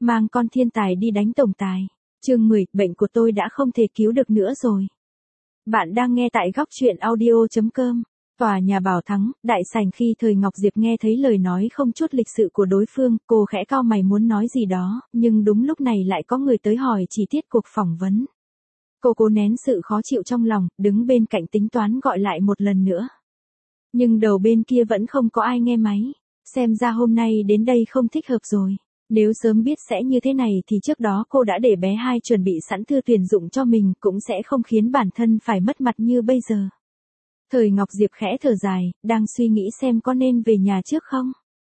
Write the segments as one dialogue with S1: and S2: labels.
S1: Mang con thiên tài đi đánh tổng tài. Chương 10, bệnh của tôi đã không thể cứu được nữa rồi. Bạn đang nghe tại góc truyện audio.com. Tòa nhà Bảo Thắng, đại sảnh. Khi Thời Ngọc Diệp nghe thấy lời nói không chút lịch sự của đối phương, cô khẽ cau mày muốn nói gì đó, nhưng đúng lúc này lại có người tới hỏi chi tiết cuộc phỏng vấn. Cô cố nén sự khó chịu trong lòng, đứng bên cạnh tính toán gọi lại một lần nữa. Nhưng đầu bên kia vẫn không có ai nghe máy. Xem ra hôm nay đến đây không thích hợp rồi. Nếu sớm biết sẽ như thế này thì trước đó cô đã để bé Hai chuẩn bị sẵn thư tuyển dụng cho mình, cũng sẽ không khiến bản thân phải mất mặt như bây giờ. Thời Ngọc Diệp khẽ thở dài, đang suy nghĩ xem có nên về nhà trước không.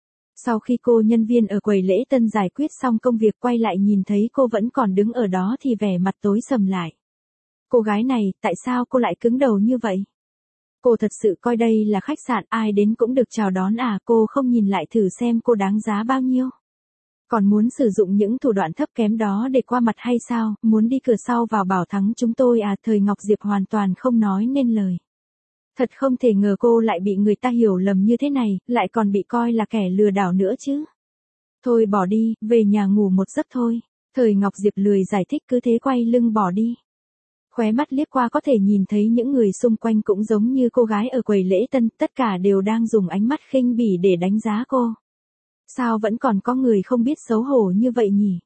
S1: Sau khi cô nhân viên ở quầy lễ tân giải quyết xong công việc quay lại nhìn thấy cô vẫn còn đứng ở đó thì vẻ mặt tối sầm lại. Cô gái này, tại sao cô lại cứng đầu như vậy? Cô thật sự coi đây là khách sạn, ai đến cũng được chào đón à? Cô không nhìn lại thử xem cô đáng giá bao nhiêu? Còn muốn sử dụng những thủ đoạn thấp kém đó để qua mặt hay sao? Muốn đi cửa sau vào Bảo Thắng chúng tôi à? Thời Ngọc Diệp hoàn toàn không nói nên lời. Thật không thể ngờ cô lại bị người ta hiểu lầm như thế này, lại còn bị coi là kẻ lừa đảo nữa chứ. Thôi bỏ đi, về nhà ngủ một giấc thôi. Thời Ngọc Diệp lười giải thích, cứ thế quay lưng bỏ đi. Khóe mắt liếc qua có thể nhìn thấy những người xung quanh cũng giống như cô gái ở quầy lễ tân, tất cả đều đang dùng ánh mắt khinh bỉ để đánh giá cô. Sao vẫn còn có người không biết xấu hổ như vậy nhỉ?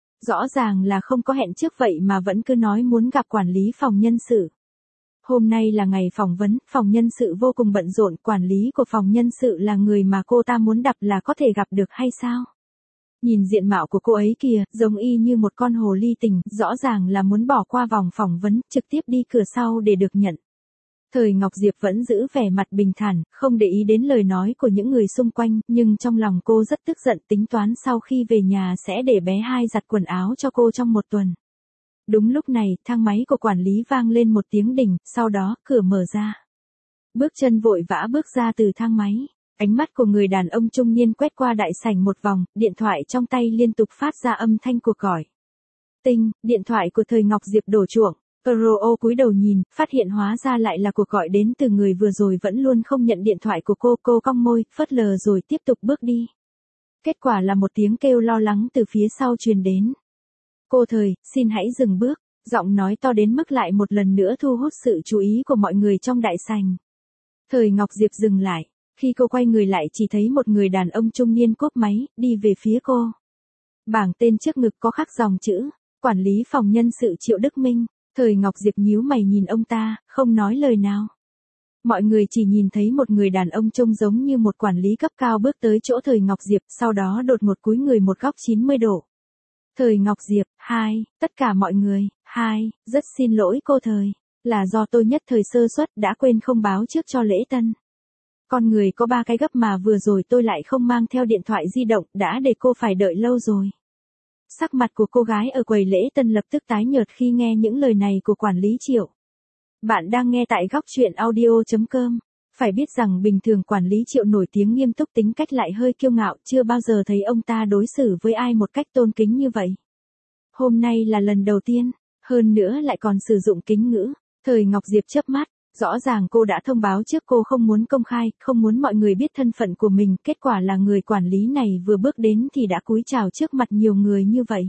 S1: Rõ ràng là không có hẹn trước vậy mà vẫn cứ nói muốn gặp quản lý phòng nhân sự. Hôm nay là ngày phỏng vấn, phòng nhân sự vô cùng bận rộn, quản lý của phòng nhân sự là người mà cô ta muốn gặp là có thể gặp được hay sao? Nhìn diện mạo của cô ấy kìa, giống y như một con hồ ly tinh, rõ ràng là muốn bỏ qua vòng phỏng vấn, trực tiếp đi cửa sau để được nhận. Thời Ngọc Diệp vẫn giữ vẻ mặt bình thản, không để ý đến lời nói của những người xung quanh, nhưng trong lòng cô rất tức giận, tính toán sau khi về nhà sẽ để bé Hai giặt quần áo cho cô trong một tuần. Đúng lúc này, thang máy của quản lý vang lên một tiếng đỉnh, sau đó, cửa mở ra. Bước chân vội vã bước ra từ thang máy. Ánh mắt của người đàn ông trung niên quét qua đại sảnh một vòng, điện thoại trong tay liên tục phát ra âm thanh cuộc gọi. Tinh, điện thoại của Thời Ngọc Diệp đổ chuông. Ro cúi đầu nhìn, phát hiện hóa ra lại là cuộc gọi đến từ người vừa rồi vẫn luôn không nhận điện thoại của cô cong môi, phớt lờ rồi tiếp tục bước đi. Kết quả là một tiếng kêu lo lắng từ phía sau truyền đến. Cô Thời, xin hãy dừng bước, giọng nói to đến mức lại một lần nữa thu hút sự chú ý của mọi người trong đại sảnh. Thời Ngọc Diệp dừng lại. Khi cô quay người lại chỉ thấy một người đàn ông trung niên cúp máy, đi về phía cô. Bảng tên trước ngực có khắc dòng chữ, quản lý phòng nhân sự Triệu Đức Minh. Thời Ngọc Diệp nhíu mày nhìn ông ta, không nói lời nào. Mọi người chỉ nhìn thấy một người đàn ông trông giống như một quản lý cấp cao bước tới chỗ Thời Ngọc Diệp, sau đó đột ngột cúi người một góc 90 độ. Thời Ngọc Diệp, tất cả mọi người, rất xin lỗi cô Thời, là do tôi nhất thời sơ suất đã quên không báo trước cho lễ tân. Con người có 3 cái gấp mà vừa rồi tôi lại không mang theo điện thoại di động, đã để cô phải đợi lâu rồi. Sắc mặt của cô gái ở quầy lễ tân lập tức tái nhợt khi nghe những lời này của quản lý Triệu. Bạn đang nghe tại góc truyện audio.com. Phải biết rằng bình thường quản lý Triệu nổi tiếng nghiêm túc, tính cách lại hơi kiêu ngạo, chưa bao giờ thấy ông ta đối xử với ai một cách tôn kính như vậy. Hôm nay là lần đầu tiên, hơn nữa lại còn sử dụng kính ngữ. Thời Ngọc Diệp chớp mắt. Rõ ràng cô đã thông báo trước cô không muốn công khai, không muốn mọi người biết thân phận của mình, kết quả là người quản lý này vừa bước đến thì đã cúi chào trước mặt nhiều người như vậy.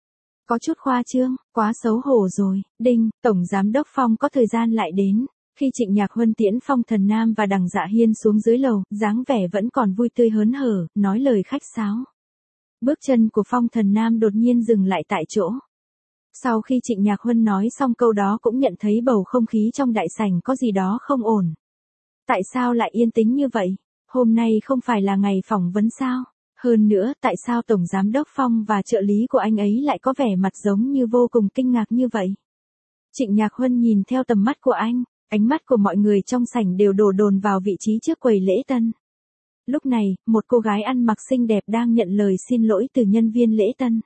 S1: Có chút khoa trương, quá xấu hổ rồi. Đinh, Tổng Giám đốc Phong có thời gian lại đến. Khi Trịnh Nhạc Huân tiễn Phong Thần Nam và Đằng Dạ Hiên xuống dưới lầu, dáng vẻ vẫn còn vui tươi hớn hở, nói lời khách sáo. Bước chân của Phong Thần Nam đột nhiên dừng lại tại chỗ. Sau khi Trịnh Nhạc Huân nói xong câu đó cũng nhận thấy bầu không khí trong đại sảnh có gì đó không ổn. Tại sao lại yên tĩnh như vậy? Hôm nay không phải là ngày phỏng vấn sao? Hơn nữa, tại sao Tổng Giám đốc Phong và trợ lý của anh ấy lại có vẻ mặt giống như vô cùng kinh ngạc như vậy? Trịnh Nhạc Huân nhìn theo tầm mắt của anh, ánh mắt của mọi người trong sảnh đều đổ dồn vào vị trí trước quầy lễ tân. Lúc này, một cô gái ăn mặc xinh đẹp đang nhận lời xin lỗi từ nhân viên lễ tân.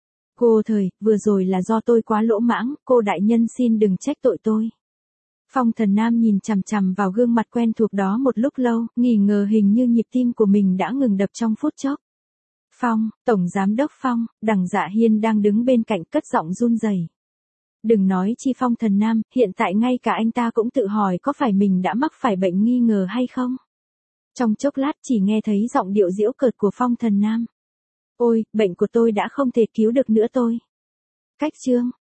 S1: Cô Thời, vừa rồi là do tôi quá lỗ mãng, cô đại nhân xin đừng trách tội tôi. Phong Thần Nam nhìn chằm chằm vào gương mặt quen thuộc đó một lúc lâu, nghi ngờ hình như nhịp tim của mình đã ngừng đập trong phút chốc. Phong, Tổng Giám đốc Phong, Đằng Dạ Hiên đang đứng bên cạnh cất giọng run rẩy. Đừng nói chi Phong Thần Nam, hiện tại ngay cả anh ta cũng tự hỏi có phải mình đã mắc phải bệnh nghi ngờ hay không. Trong chốc lát chỉ nghe thấy giọng điệu giễu cợt của Phong Thần Nam. Ôi, bệnh của tôi đã không thể cứu được nữa tôi. Cách chương